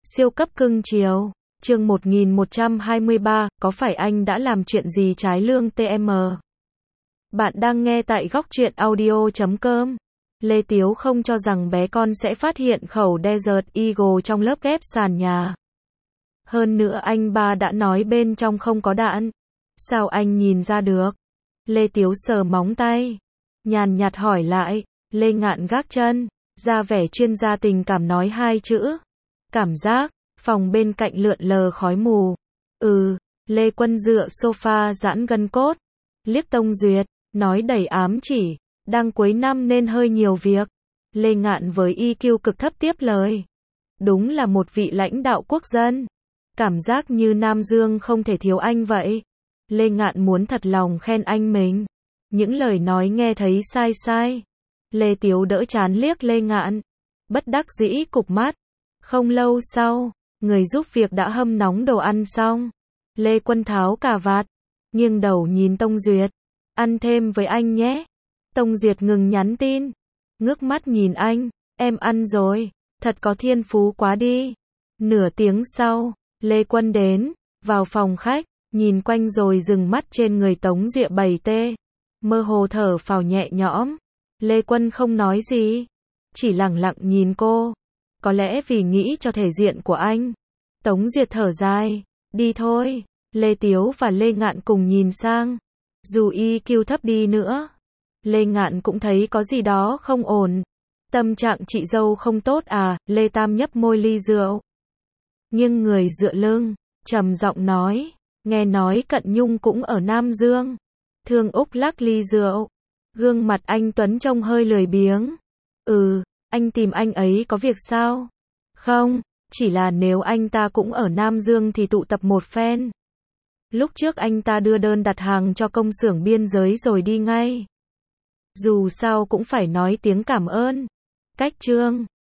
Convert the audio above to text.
Siêu cấp cưng chiều. Chương 1123, có phải anh đã làm chuyện gì trái lương TM? Bạn đang nghe tại góc truyện audio.com. Lê Tiếu không cho rằng bé con sẽ phát hiện khẩu Desert Eagle trong lớp ghép sàn nhà. Hơn nữa anh ba đã nói bên trong không có đạn. Sao anh nhìn ra được? Lê Tiếu sờ móng tay. Nhàn nhạt hỏi lại. Lê Ngạn gác chân, ra vẻ chuyên gia tình cảm nói hai chữ. Cảm giác. Phòng bên cạnh lượn lờ khói mù. Lê Quân dựa sofa giãn gân cốt. Liếc Tông Duyệt, nói đầy ám chỉ. Đang cuối năm nên hơi nhiều việc. Lê Ngạn với EQ cực thấp tiếp lời. Đúng là một vị lãnh đạo quốc dân. Cảm giác như Nam Dương không thể thiếu anh vậy. Lê Ngạn muốn thật lòng khen anh mình. Những lời nói nghe thấy sai sai. Lê Tiếu đỡ chán liếc Lê Ngạn. Bất đắc dĩ cụp mắt. Không lâu sau, người giúp việc đã hâm nóng đồ ăn xong. Lê Quân tháo cà vạt, nghiêng đầu nhìn Tông Duyệt. Ăn thêm với anh nhé. Tông Duyệt ngừng nhắn tin. Ngước mắt nhìn anh. Em ăn rồi. Thật có thiên phú quá đi. Nửa tiếng sau, Lê Quân đến, vào phòng khách, nhìn quanh rồi dừng mắt trên người Tống Duyệt 7T. Mơ hồ thở phào nhẹ nhõm. Lê Quân không nói gì. Chỉ lẳng lặng nhìn cô. Có lẽ vì nghĩ cho thể diện của anh. Tống Duyệt thở dài. Đi thôi. Lê Tiếu và Lê Ngạn cùng nhìn sang. Dù EQ thấp đi nữa, Lê Ngạn cũng thấy có gì đó không ổn. Tâm trạng chị dâu không tốt à? Lê Tam nhấp môi ly rượu. Nghiêng người dựa lưng, trầm giọng nói. Nghe nói Cận Nhung cũng ở Nam Dương. Thương Úc lắc ly rượu. Gương mặt anh Tuấn trông hơi lười biếng. Anh tìm anh ấy có việc sao? Không, chỉ là nếu anh ta cũng ở Nam Dương thì tụ tập một phen. Lúc trước anh ta đưa đơn đặt hàng cho công xưởng biên giới rồi đi ngay. Dù sao cũng phải nói tiếng cảm ơn. Cách chương